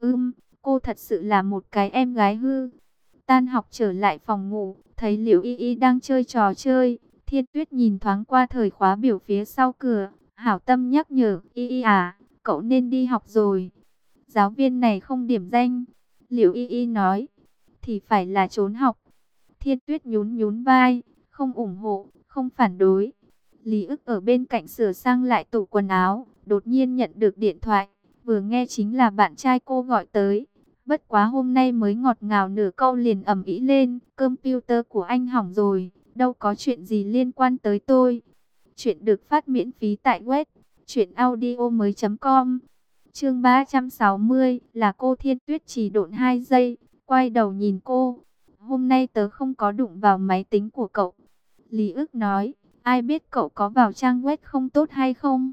Cô thật sự là một cái em gái hư. Tan học trở lại phòng ngủ, thấy Liễu Y Y đang chơi trò chơi. Thiên Tuyết nhìn thoáng qua thời khóa biểu phía sau cửa, hảo tâm nhắc nhở, Y Y à, cậu nên đi học rồi. Giáo viên này không điểm danh. Liễu Y Y nói, thì phải là trốn học. Thiên Tuyết nhún vai, không ủng hộ, không phản đối. Lý Ức ở bên cạnh sửa sang lại tủ quần áo, đột nhiên nhận được điện thoại, vừa nghe chính là bạn trai cô gọi tới. Bất quá hôm nay mới ngọt ngào nửa câu liền ầm ĩ lên, computer của anh hỏng rồi, đâu có chuyện gì liên quan tới tôi. Chuyện được phát miễn phí tại web truyệnaudiomoi.com. Chương 360 là cô. Thiên Tuyết chỉ độn 2 giây, quay đầu nhìn cô. Hôm nay tớ không có đụng vào máy tính của cậu. Lý Ức nói, ai biết cậu có vào trang web không tốt hay không?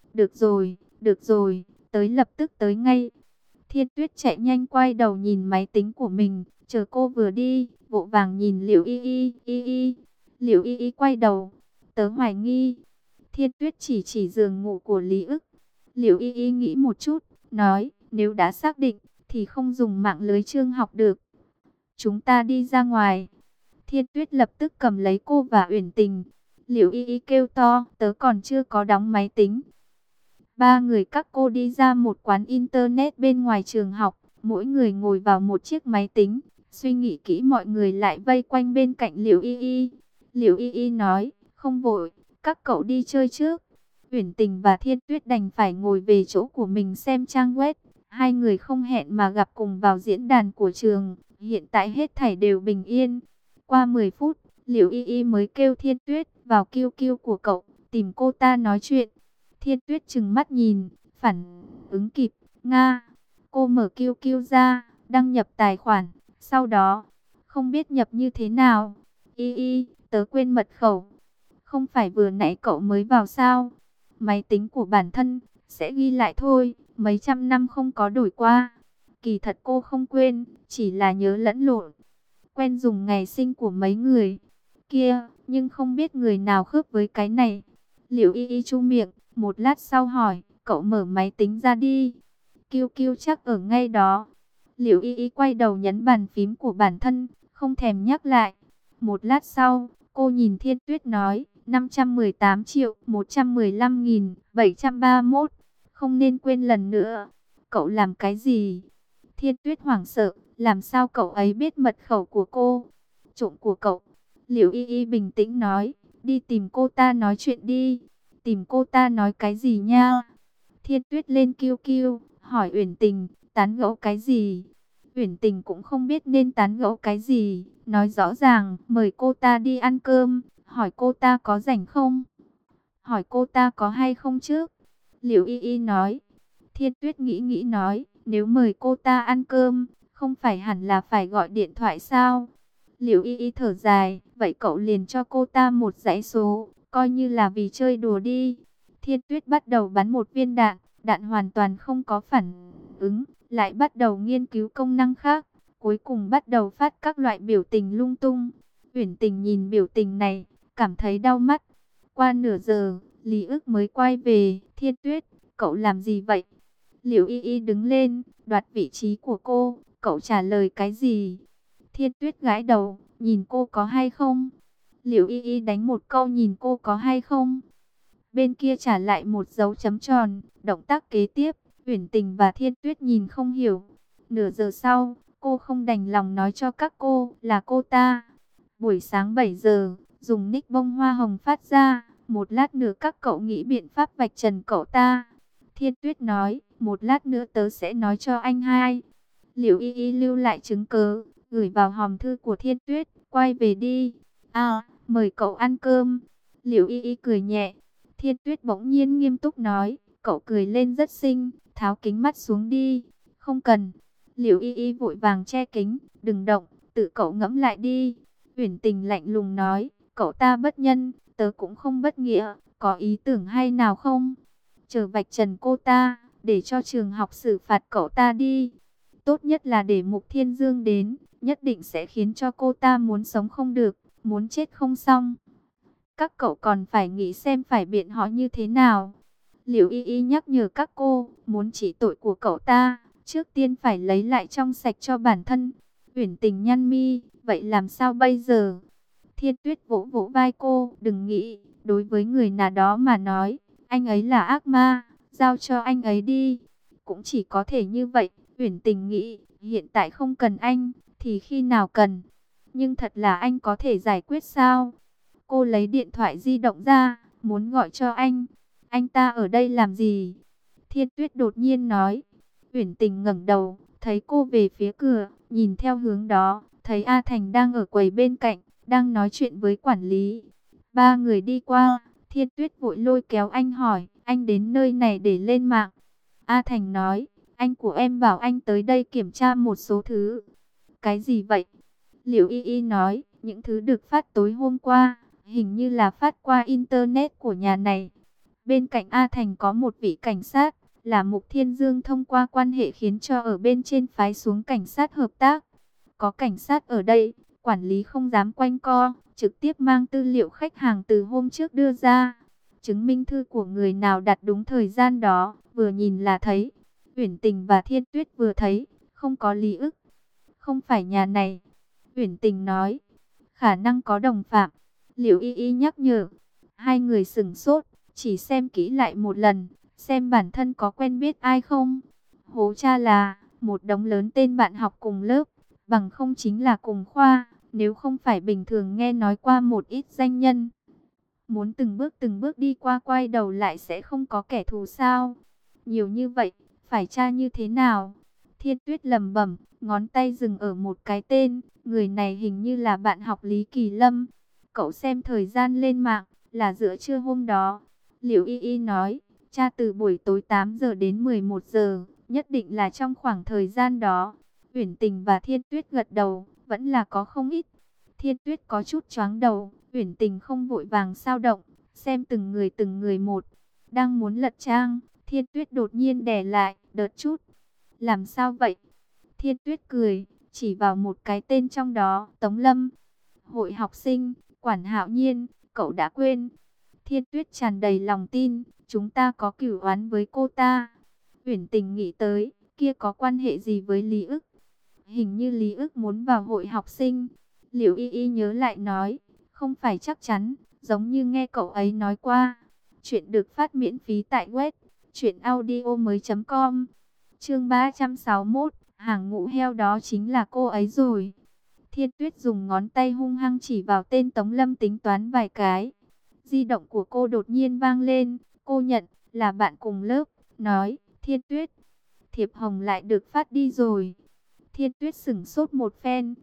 Được rồi, tới lập tức tới ngay. Thiên Tuyết chạy nhanh quay đầu nhìn máy tính của mình, chờ cô vừa đi, vội vàng nhìn Liễu Y Y. Liễu Y Y quay đầu, tớ hoài nghi. Thiên Tuyết chỉ giường ngủ của Lý Ức. Liễu Y Y nghĩ một chút, nói, nếu đã xác định, thì không dùng mạng lưới trường học được. Chúng ta đi ra ngoài. Thiên Tuyết lập tức cầm lấy cô và Uyển Tình. Liễu Y Y kêu to, tớ còn chưa có đóng máy tính. Ba người các cô đi ra một quán internet bên ngoài trường học, mỗi người ngồi vào một chiếc máy tính, suy nghĩ kỹ. Mọi người lại vây quanh bên cạnh Liễu Y Y. Liễu Y Y nói, không vội, các cậu đi chơi trước. Uyển Tình và Thiên Tuyết đành phải ngồi về chỗ của mình xem trang web. Hai người không hẹn mà gặp cùng vào diễn đàn của trường. Hiện tại hết thảy đều bình yên. Qua 10 phút, Liễu Y Y mới kêu Thiên Tuyết vào QQ của cậu, tìm cô ta nói chuyện. Thiên Tuyết trừng mắt nhìn, phản ứng kịp, Nga. Cô mở QQ ra, đăng nhập tài khoản, sau đó, không biết nhập như thế nào. Y Y, tớ quên mật khẩu. Không phải vừa nãy cậu mới vào sao? Máy tính của bản thân, sẽ ghi lại thôi, mấy trăm năm không có đổi qua. Kỳ thật cô không quên, chỉ là nhớ lẫn lộn. Quen dùng ngày sinh của mấy người kia, nhưng không biết người nào khớp với cái này. Liễu Y Y chu miệng, một lát sau hỏi, cậu mở máy tính ra đi. Kiêu Kiêu chắc ở ngay đó. Liễu Y Y quay đầu nhấn bàn phím của bản thân, không thèm nhắc lại. Một lát sau, cô nhìn Thiên Tuyết nói, 518.115.731. Không nên quên lần nữa. Cậu làm cái gì? Thiên Tuyết hoảng sợ, làm sao cậu ấy biết mật khẩu của cô? Trộm của cậu. Liễu Y Y bình tĩnh nói, đi tìm cô ta nói chuyện đi. Tìm cô ta nói cái gì nha? Thiên Tuyết lên Kiêu Kiêu, hỏi Uyển Tình, tán gẫu cái gì? Uyển Tình cũng không biết nên tán gẫu cái gì, nói rõ ràng, mời cô ta đi ăn cơm, hỏi cô ta có rảnh không? Hỏi cô ta có hay không trước? Liễu Y Y nói. Thiên Tuyết nghĩ nghĩ nói, nếu mời cô ta ăn cơm, không phải hẳn là phải gọi điện thoại sao? Liễu Y Y thở dài, vậy cậu liền cho cô ta một dãy số, coi như là vì chơi đùa đi. Thiên Tuyết bắt đầu bắn một viên đạn, đạn hoàn toàn không có phản ứng, lại bắt đầu nghiên cứu công năng khác, cuối cùng bắt đầu phát các loại biểu tình lung tung. Uyển Tình nhìn biểu tình này, cảm thấy đau mắt. Qua nửa giờ, Lý Ức mới quay về. Thiên Tuyết, cậu làm gì vậy? Liễu Y Y đứng lên, đoạt vị trí của cô. Cậu trả lời cái gì? Thiên Tuyết gãi đầu, nhìn cô có hay không? Liễu Y Y đánh một câu nhìn cô có hay không? Bên kia trả lại một dấu chấm tròn. Động tác kế tiếp, Uyển Tình và Thiên Tuyết nhìn không hiểu. Nửa giờ sau, cô không đành lòng nói cho các cô là cô ta. Buổi sáng 7 giờ, dùng nick bông hoa hồng phát ra. Một lát nữa các cậu nghĩ biện pháp vạch trần cậu ta. Thiên Tuyết nói, một lát nữa tớ sẽ nói cho anh hai. Liễu Y Y lưu lại chứng cớ, gửi vào hòm thư của Thiên Tuyết, quay về đi. À, mời cậu ăn cơm. Liễu Y Y cười nhẹ. Thiên Tuyết bỗng nhiên nghiêm túc nói, cậu cười lên rất xinh, tháo kính mắt xuống đi. Không cần. Liễu Y Y vội vàng che kính, đừng động, tự cậu ngẫm lại đi. Uyển Tình lạnh lùng nói, cậu ta bất nhân, tớ cũng không bất nghĩa, có ý tưởng hay nào không? Chờ vạch trần cô ta, để cho trường học xử phạt cậu ta đi. Tốt nhất là để Mục Thiên Dương đến, nhất định sẽ khiến cho cô ta muốn sống không được, muốn chết không xong. Các cậu còn phải nghĩ xem phải biện họ như thế nào. Liễu Y Y nhắc nhở các cô, muốn trị tội của cậu ta, trước tiên phải lấy lại trong sạch cho bản thân. Uyển Tình nhăn mi, vậy làm sao bây giờ? Thiên Tuyết vỗ vỗ vai cô, đừng nghĩ, đối với người nào đó mà nói, anh ấy là ác ma, giao cho anh ấy đi. Cũng chỉ có thể như vậy, Uyển Tình nghĩ, hiện tại không cần anh, thì khi nào cần. Nhưng thật là anh có thể giải quyết sao? Cô lấy điện thoại di động ra, muốn gọi cho anh. Anh ta ở đây làm gì? Thiên Tuyết đột nhiên nói. Uyển Tình ngẩng đầu, thấy cô về phía cửa, nhìn theo hướng đó, thấy A Thành đang ở quầy bên cạnh, đang nói chuyện với quản lý. Ba người đi qua, Thiên Tuyết vội lôi kéo anh hỏi, anh đến nơi này để lên mạng. A Thành nói, anh của em bảo anh tới đây kiểm tra một số thứ. Cái gì vậy? Liễu Y Y nói, những thứ được phát tối hôm qua, hình như là phát qua internet của nhà này. Bên cạnh A Thành có một vị cảnh sát, là Mục Thiên Dương thông qua quan hệ khiến cho ở bên trên phái xuống cảnh sát hợp tác. Có cảnh sát ở đây, quản lý không dám quanh co, trực tiếp mang tư liệu khách hàng từ hôm trước đưa ra. Chứng minh thư của người nào đặt đúng thời gian đó, vừa nhìn là thấy. Uyển Tình và Thiên Tuyết vừa thấy, không có Lý Ức. Không phải nhà này. Uyển Tình nói, khả năng có đồng phạm. Liễu Y Y nhắc nhở. Hai người sửng sốt, chỉ xem kỹ lại một lần, xem bản thân có quen biết ai không. Hố cha là, một đống lớn tên bạn học cùng lớp, bằng không chính là cùng khoa, nếu không phải bình thường nghe nói qua một ít danh nhân. Muốn từng bước đi qua quay đầu lại sẽ không có kẻ thù sao? Nhiều như vậy, phải tra như thế nào? Thiên Tuyết lẩm bẩm, ngón tay dừng ở một cái tên, người này hình như là bạn học Lý Kỳ Lâm. Cậu xem thời gian lên mạng, là giữa trưa hôm đó. Liễu Y Y nói, tra từ buổi tối 8 giờ đến 11 giờ, nhất định là trong khoảng thời gian đó. Uyển Tình và Thiên Tuyết gật đầu, vẫn là có không ít. Thiên Tuyết có chút choáng đầu, Uyển Tình không vội vàng sao động, xem từng người một. Đang muốn lật trang, Thiên Tuyết đột nhiên đè lại, đợt chút. Làm sao vậy? Thiên Tuyết cười, chỉ vào một cái tên trong đó, Tống Lâm. Hội học sinh, Quản Hạo Nhiên, cậu đã quên. Thiên Tuyết tràn đầy lòng tin, chúng ta có cửu oán với cô ta. Uyển Tình nghĩ tới, kia có quan hệ gì với Lý ức? Hình như Lý ức muốn vào hội học sinh. Liễu Y Y nhớ lại nói, không phải chắc chắn, giống như nghe cậu ấy nói qua. Chuyện được phát miễn phí tại web truyệnaudiomoi.com. Chương 361, hàng ngũ heo đó chính là cô ấy rồi. Thiên Tuyết dùng ngón tay hung hăng chỉ vào tên Tống Lâm tính toán vài cái. Di động của cô đột nhiên vang lên, cô nhận, là bạn cùng lớp, nói, Thiên Tuyết, thiệp hồng lại được phát đi rồi. Thiên Tuyết sửng sốt một phen,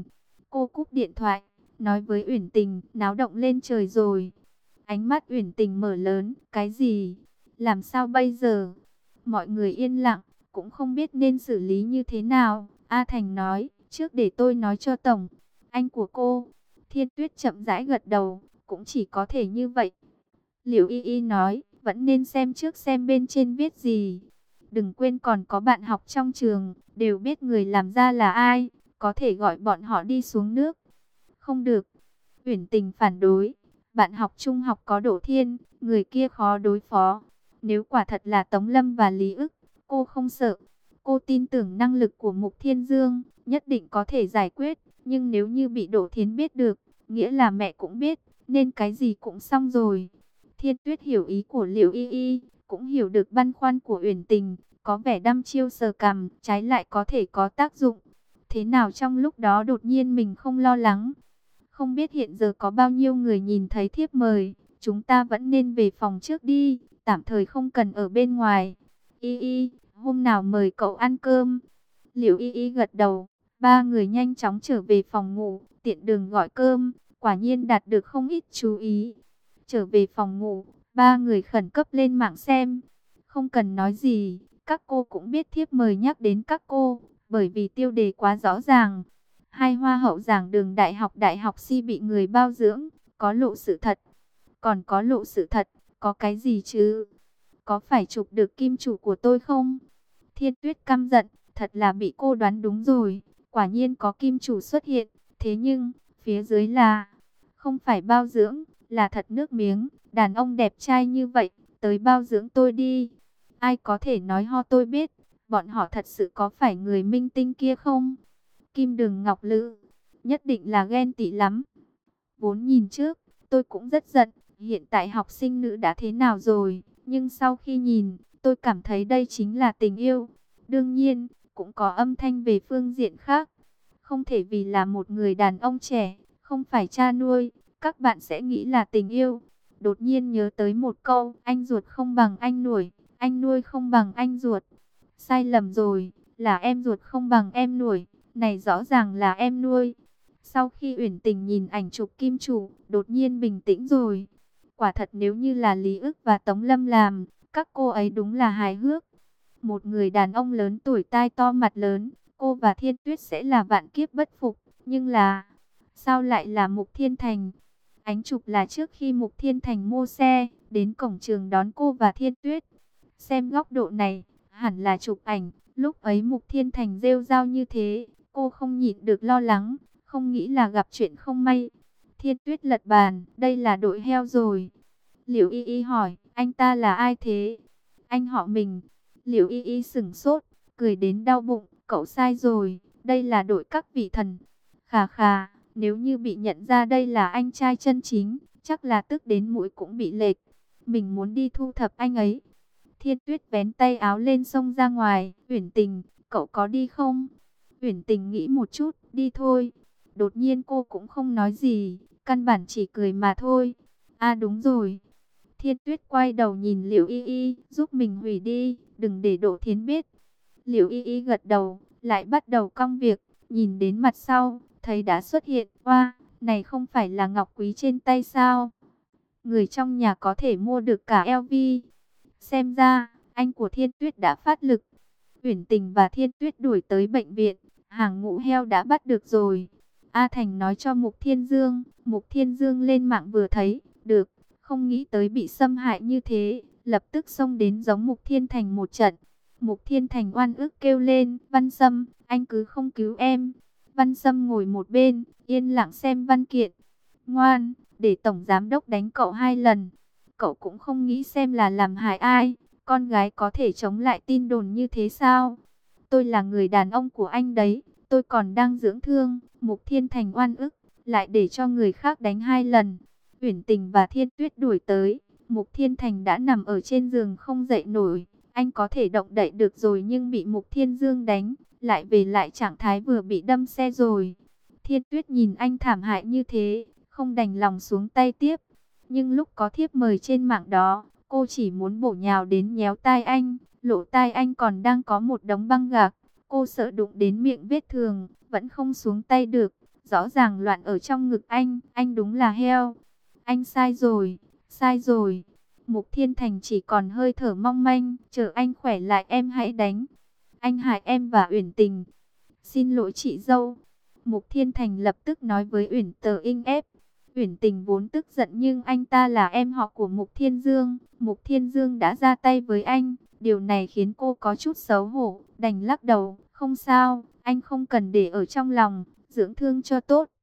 cô cúp điện thoại, nói với Uyển Tình, náo động lên trời rồi. Ánh mắt Uyển Tình mở lớn, cái gì? Làm sao bây giờ? Mọi người yên lặng, cũng không biết nên xử lý như thế nào. A Thành nói, trước để tôi nói cho Tổng, anh của cô. Thiên Tuyết chậm rãi gật đầu, cũng chỉ có thể như vậy. Liễu Y Y nói, vẫn nên xem trước xem bên trên viết gì. Đừng quên còn có bạn học trong trường, đều biết người làm ra là ai, có thể gọi bọn họ đi xuống nước. Không được. Uyển Tình phản đối. Bạn học trung học có Đỗ Thiên, người kia khó đối phó. Nếu quả thật là Tống Lâm và Lý ức, cô không sợ. Cô tin tưởng năng lực của Mục Thiên Dương, nhất định có thể giải quyết. Nhưng nếu như bị Đỗ Thiến biết được, nghĩa là mẹ cũng biết, nên cái gì cũng xong rồi. Thiên Tuyết hiểu ý của Liễu Y Y, cũng hiểu được băn khoăn của Uyển Tình, có vẻ đăm chiêu sờ cằm, trái lại có thể có tác dụng. Thế nào trong lúc đó đột nhiên mình không lo lắng? Không biết hiện giờ có bao nhiêu người nhìn thấy thiếp mời, chúng ta vẫn nên về phòng trước đi, tạm thời không cần ở bên ngoài. Y Y, hôm nào mời cậu ăn cơm. Liễu Y Y gật đầu, ba người nhanh chóng trở về phòng ngủ, tiện đường gọi cơm, quả nhiên đạt được không ít chú ý. Trở về phòng ngủ, ba người khẩn cấp lên mạng xem. Không cần nói gì, các cô cũng biết thiếp mời nhắc đến các cô, bởi vì tiêu đề quá rõ ràng. Hai hoa hậu giảng đường đại học Si bị người bao dưỡng, có lộ sự thật. Còn có lộ sự thật, có cái gì chứ? Có phải chụp được kim chủ của tôi không? Thiên Tuyết căm giận, thật là bị cô đoán đúng rồi. Quả nhiên có kim chủ xuất hiện, thế nhưng, phía dưới là không phải bao dưỡng, là thật nước miếng. Đàn ông đẹp trai như vậy, tới bao dưỡng tôi đi. Ai có thể nói ho tôi biết, bọn họ thật sự có phải người minh tinh kia không? Kim Đừng Ngọc Lữ, nhất định là ghen tị lắm. Vốn nhìn trước, tôi cũng rất giận, hiện tại học sinh nữ đã thế nào rồi, nhưng sau khi nhìn, tôi cảm thấy đây chính là tình yêu. Đương nhiên, cũng có âm thanh về phương diện khác. Không thể vì là một người đàn ông trẻ, không phải cha nuôi, các bạn sẽ nghĩ là tình yêu. Đột nhiên nhớ tới một câu, anh ruột không bằng anh nuôi, anh nuôi không bằng anh ruột. Sai lầm rồi, là em ruột không bằng em nuôi, này rõ ràng là em nuôi. Sau khi Uyển Tình nhìn ảnh chụp kim chủ, đột nhiên bình tĩnh rồi. Quả thật nếu như là Lý ức và Tống Lâm làm, các cô ấy đúng là hài hước. Một người đàn ông lớn tuổi tai to mặt lớn, cô và Thiên Tuyết sẽ là vạn kiếp bất phục. Nhưng là, sao lại là Mục Thiên Thành? Ánh chụp là trước khi Mục Thiên Thành mua xe, đến cổng trường đón cô và Thiên Tuyết. Xem góc độ này, hẳn là chụp ảnh, lúc ấy Mục Thiên Thành rêu rao như thế, cô không nhịn được lo lắng, không nghĩ là gặp chuyện không may. Thiên Tuyết lật bàn, đây là đội heo rồi. Liễu Y Y hỏi, anh ta là ai thế? Anh họ mình. Liễu Y Y sửng sốt, cười đến đau bụng, cậu sai rồi, đây là đội các vị thần. Khà khà, nếu như bị nhận ra đây là anh trai chân chính, chắc là tức đến mũi cũng bị lệch. Mình muốn đi thu thập anh ấy. Thiên Tuyết vén tay áo lên xông ra ngoài, Uyển Tình, cậu có đi không? Uyển Tình nghĩ một chút, đi thôi. Đột nhiên cô cũng không nói gì, căn bản chỉ cười mà thôi. À đúng rồi. Thiên Tuyết quay đầu nhìn Liễu Y Y, giúp mình hủy đi, đừng để Đỗ Thiến biết. Liễu Y Y gật đầu, lại bắt đầu cong việc, nhìn đến mặt sau, thấy đã xuất hiện. Oa, này không phải là ngọc quý trên tay sao? Người trong nhà có thể mua được cả LV. Xem ra, anh của Thiên Tuyết đã phát lực. Uyển Tình và Thiên Tuyết đuổi tới bệnh viện, hàng ngũ heo đã bắt được rồi. A Thành nói cho Mục Thiên Dương, Mục Thiên Dương lên mạng vừa thấy, được, không nghĩ tới bị xâm hại như thế, lập tức xông đến giống Mục Thiên Thành một trận. Mục Thiên Thành oan ức kêu lên, Văn Sâm, anh cứ không cứu em. Văn Sâm ngồi một bên, yên lặng xem văn kiện. Ngoan, để Tổng Giám Đốc đánh cậu 2 lần. Cậu cũng không nghĩ xem là làm hại ai. Con gái có thể chống lại tin đồn như thế sao? Tôi là người đàn ông của anh đấy. Tôi còn đang dưỡng thương. Mục Thiên Thành oan ức, lại để cho người khác đánh 2 lần. Uyển Tình và Thiên Tuyết đuổi tới. Mục Thiên Thành đã nằm ở trên giường không dậy nổi. Anh có thể động đậy được rồi nhưng bị Mục Thiên Dương đánh. Lại về lại trạng thái vừa bị đâm xe rồi. Thiên Tuyết nhìn anh thảm hại như thế, không đành lòng xuống tay tiếp. Nhưng lúc có thiếp mời trên mạng đó, cô chỉ muốn bổ nhào đến nhéo tai anh. Lỗ tai anh còn đang có một đống băng gạc. Cô sợ đụng đến miệng vết thương, vẫn không xuống tay được. Rõ ràng loạn ở trong ngực anh đúng là heo. Anh sai rồi, sai rồi. Mục Thiên Thành chỉ còn hơi thở mong manh, chờ anh khỏe lại em hãy đánh. Anh hại em và Uyển Tình. Xin lỗi chị dâu. Mục Thiên Thành lập tức nói với Uyển Tờ Inh ép. Uyển Tình vốn tức giận nhưng anh ta là em họ của Mục Thiên Dương. Mục Thiên Dương đã ra tay với anh. Điều này khiến cô có chút xấu hổ, đành lắc đầu. Không sao, anh không cần để ở trong lòng, dưỡng thương cho tốt.